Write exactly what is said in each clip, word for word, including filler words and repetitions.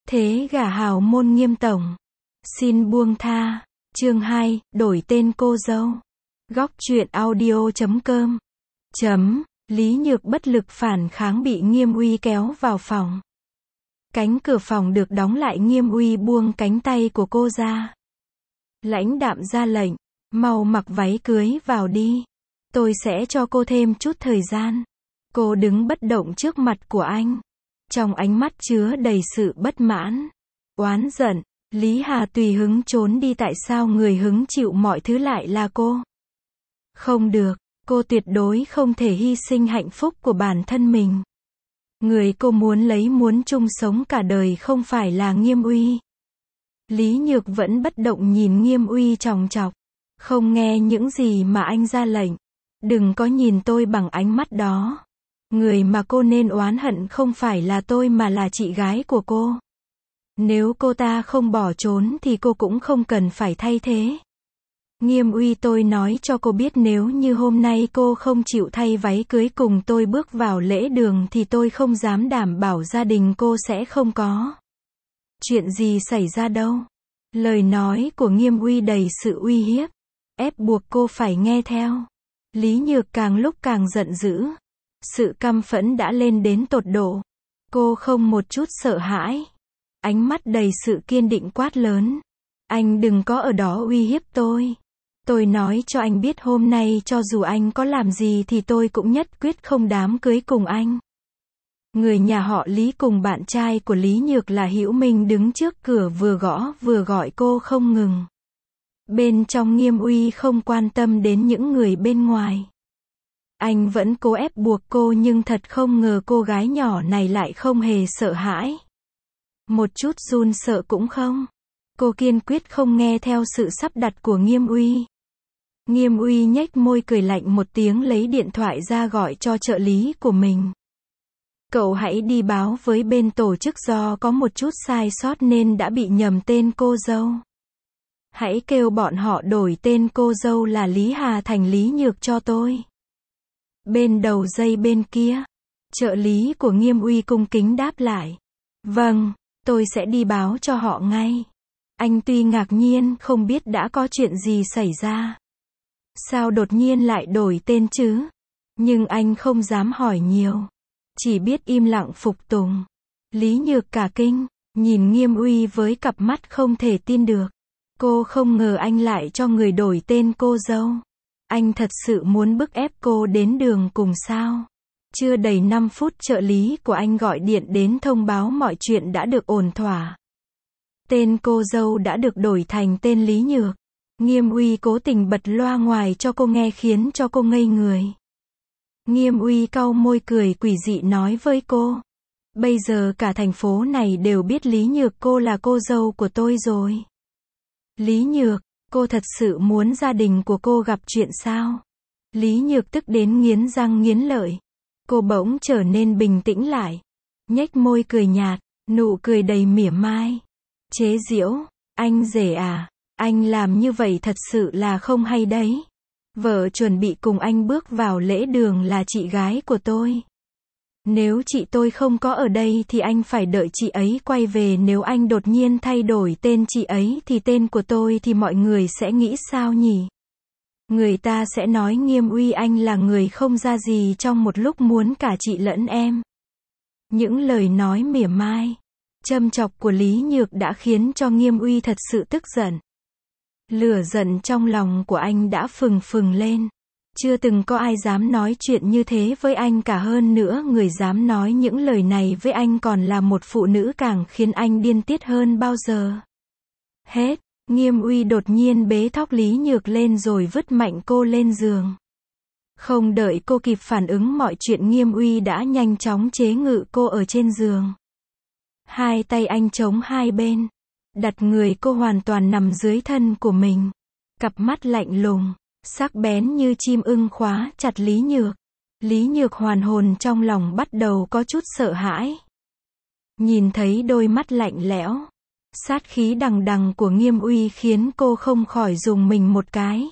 Thế gả hào môn Nghiêm tổng. Xin buông tha. Chương hai, đổi tên cô dâu. Góc truyện audio chấm com. Chấm, Lý Nhược bất lực phản kháng bị Nghiêm Uy kéo vào phòng. Cánh cửa phòng được đóng lại, Nghiêm Uy buông cánh tay của cô ra. Lãnh đạm ra lệnh, mau mặc váy cưới vào đi. Tôi sẽ cho cô thêm chút thời gian. Cô đứng bất động trước mặt của anh. Trong ánh mắt chứa đầy sự bất mãn, oán giận. Lý Hà tùy hứng trốn đi, tại sao người hứng chịu mọi thứ lại là cô? Không được, cô tuyệt đối không thể hy sinh hạnh phúc của bản thân mình. Người cô muốn lấy, muốn chung sống cả đời không phải là Nghiêm Uy. Lý Nhược vẫn bất động nhìn Nghiêm Uy chòng chọc. Không nghe những gì mà anh ra lệnh. Đừng có nhìn tôi bằng ánh mắt đó. Người mà cô nên oán hận không phải là tôi mà là chị gái của cô. Nếu cô ta không bỏ trốn thì cô cũng không cần phải thay thế. Nghiêm Uy, tôi nói cho cô biết, nếu như hôm nay cô không chịu thay váy cưới cùng tôi bước vào lễ đường thì tôi không dám đảm bảo gia đình cô sẽ không có chuyện gì xảy ra đâu. Lời nói của Nghiêm Uy đầy sự uy hiếp, ép buộc cô phải nghe theo. Lý Nhược càng lúc càng giận dữ. Sự căm phẫn đã lên đến tột độ. Cô không một chút sợ hãi. Ánh mắt đầy sự kiên định quát lớn. Anh đừng có ở đó uy hiếp tôi. Tôi nói cho anh biết, hôm nay cho dù anh có làm gì thì tôi cũng nhất quyết không đám cưới cùng anh. Người nhà họ Lý cùng bạn trai của Lý Nhược là Hữu Minh đứng trước cửa vừa gõ vừa gọi cô không ngừng. Bên trong, Nghiêm Uy không quan tâm đến những người bên ngoài. Anh vẫn cố ép buộc cô, nhưng thật không ngờ cô gái nhỏ này lại không hề sợ hãi. Một chút run sợ cũng không. Cô kiên quyết không nghe theo sự sắp đặt của Nghiêm Uy. Nghiêm Uy nhếch môi cười lạnh một tiếng, lấy điện thoại ra gọi cho trợ lý của mình. Cậu hãy đi báo với bên tổ chức, do có một chút sai sót nên đã bị nhầm tên cô dâu. Hãy kêu bọn họ đổi tên cô dâu là Lý Hà thành Lý Nhược cho tôi. Bên đầu dây bên kia, trợ lý của Nghiêm Uy cung kính đáp lại. Vâng, tôi sẽ đi báo cho họ ngay. Anh tuy ngạc nhiên không biết đã có chuyện gì xảy ra. Sao đột nhiên lại đổi tên chứ? Nhưng anh không dám hỏi nhiều. Chỉ biết im lặng phục tùng. Lý Nhược cả kinh, nhìn Nghiêm Uy với cặp mắt không thể tin được. Cô không ngờ anh lại cho người đổi tên cô dâu. Anh thật sự muốn bức ép cô đến đường cùng sao? Chưa đầy năm phút, trợ lý của anh gọi điện đến thông báo mọi chuyện đã được ổn thỏa. Tên cô dâu đã được đổi thành tên Lý Nhược. Nghiêm Uy cố tình bật loa ngoài cho cô nghe khiến cho cô ngây người. Nghiêm Uy cau môi cười quỷ dị nói với cô. Bây giờ cả thành phố này đều biết Lý Nhược cô là cô dâu của tôi rồi. Lý Nhược, cô thật sự muốn gia đình của cô gặp chuyện sao? Lý Nhược tức đến nghiến răng nghiến lợi. Cô bỗng trở nên bình tĩnh lại. Nhếch môi cười nhạt, nụ cười đầy mỉa mai. Chế giễu, anh rể à, anh làm như vậy thật sự là không hay đấy. Vợ chuẩn bị cùng anh bước vào lễ đường là chị gái của tôi. Nếu chị tôi không có ở đây thì anh phải đợi chị ấy quay về. Nếu anh đột nhiên thay đổi tên chị ấy thì tên của tôi thì mọi người sẽ nghĩ sao nhỉ? Người ta sẽ nói Nghiêm Uy anh là người không ra gì trong một lúc muốn cả chị lẫn em. Những lời nói mỉa mai, châm chọc của Lý Nhược đã khiến cho Nghiêm Uy thật sự tức giận. Lửa giận trong lòng của anh đã phừng phừng lên. Chưa từng có ai dám nói chuyện như thế với anh cả, hơn nữa người dám nói những lời này với anh còn là một phụ nữ, càng khiến anh điên tiết hơn bao giờ hết. Nghiêm Uy đột nhiên bế thóc Lý Nhược lên rồi vứt mạnh cô lên giường. Không đợi cô kịp phản ứng mọi chuyện, Nghiêm Uy đã nhanh chóng chế ngự cô ở trên giường. Hai tay anh chống hai bên, đặt người cô hoàn toàn nằm dưới thân của mình. Cặp mắt lạnh lùng, sắc bén như chim ưng khóa chặt Lý Nhược. Lý Nhược hoàn hồn trong lòng bắt đầu có chút sợ hãi. Nhìn thấy đôi mắt lạnh lẽo, sát khí đằng đằng của Nghiêm Uy khiến cô không khỏi rùng mình một cái.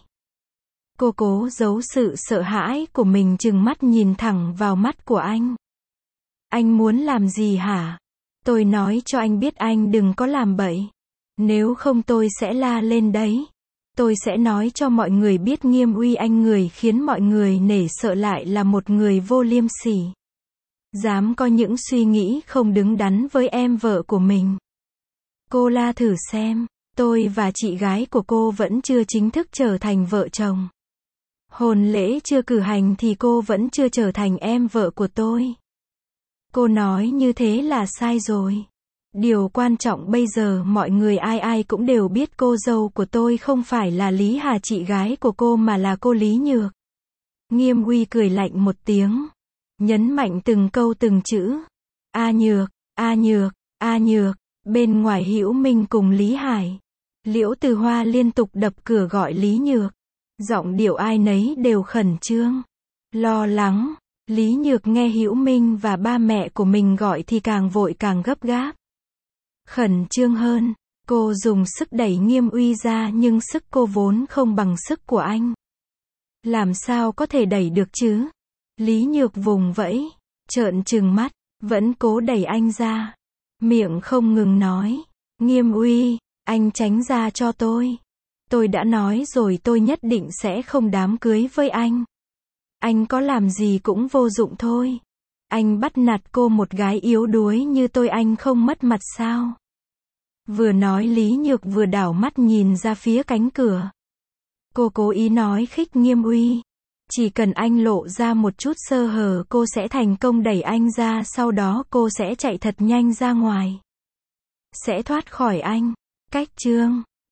Cô cố giấu sự sợ hãi của mình, trừng mắt nhìn thẳng vào mắt của anh. Anh muốn làm gì hả? Tôi nói cho anh biết anh đừng có làm bậy. Nếu không tôi sẽ la lên đấy. Tôi sẽ nói cho mọi người biết Nghiêm Uy anh người khiến mọi người nể sợ lại là một người vô liêm sỉ. Dám có những suy nghĩ không đứng đắn với em vợ của mình. Cô la thử xem, tôi và chị gái của cô vẫn chưa chính thức trở thành vợ chồng. Hôn lễ chưa cử hành thì cô vẫn chưa trở thành em vợ của tôi. Cô nói như thế là sai rồi. Điều quan trọng bây giờ mọi người ai ai cũng đều biết cô dâu của tôi không phải là Lý Hà chị gái của cô mà là cô Lý Nhược. Nghiêm Uy cười lạnh một tiếng. Nhấn mạnh từng câu từng chữ. A Nhược, A Nhược, A Nhược. Bên ngoài Hữu Minh cùng Lý Hải. Liễu Từ Hoa liên tục đập cửa gọi Lý Nhược. Giọng điệu ai nấy đều khẩn trương. Lo lắng. Lý Nhược nghe Hữu Minh và ba mẹ của mình gọi thì càng vội càng gấp gáp. Khẩn trương hơn, cô dùng sức đẩy Nghiêm Uy ra nhưng sức cô vốn không bằng sức của anh. Làm sao có thể đẩy được chứ? Lý Nhược vùng vẫy, trợn trừng mắt, vẫn cố đẩy anh ra. Miệng không ngừng nói, Nghiêm Uy, anh tránh ra cho tôi. Tôi đã nói rồi tôi nhất định sẽ không đám cưới với anh. Anh có làm gì cũng vô dụng thôi. Anh bắt nạt cô một gái yếu đuối như tôi anh không mất mặt sao? Vừa nói Lý Nhược vừa đảo mắt nhìn ra phía cánh cửa. Cô cố ý nói khích Nghiêm Uy. Chỉ cần anh lộ ra một chút sơ hở cô sẽ thành công đẩy anh ra, sau đó cô sẽ chạy thật nhanh ra ngoài. Sẽ thoát khỏi anh. Cách chương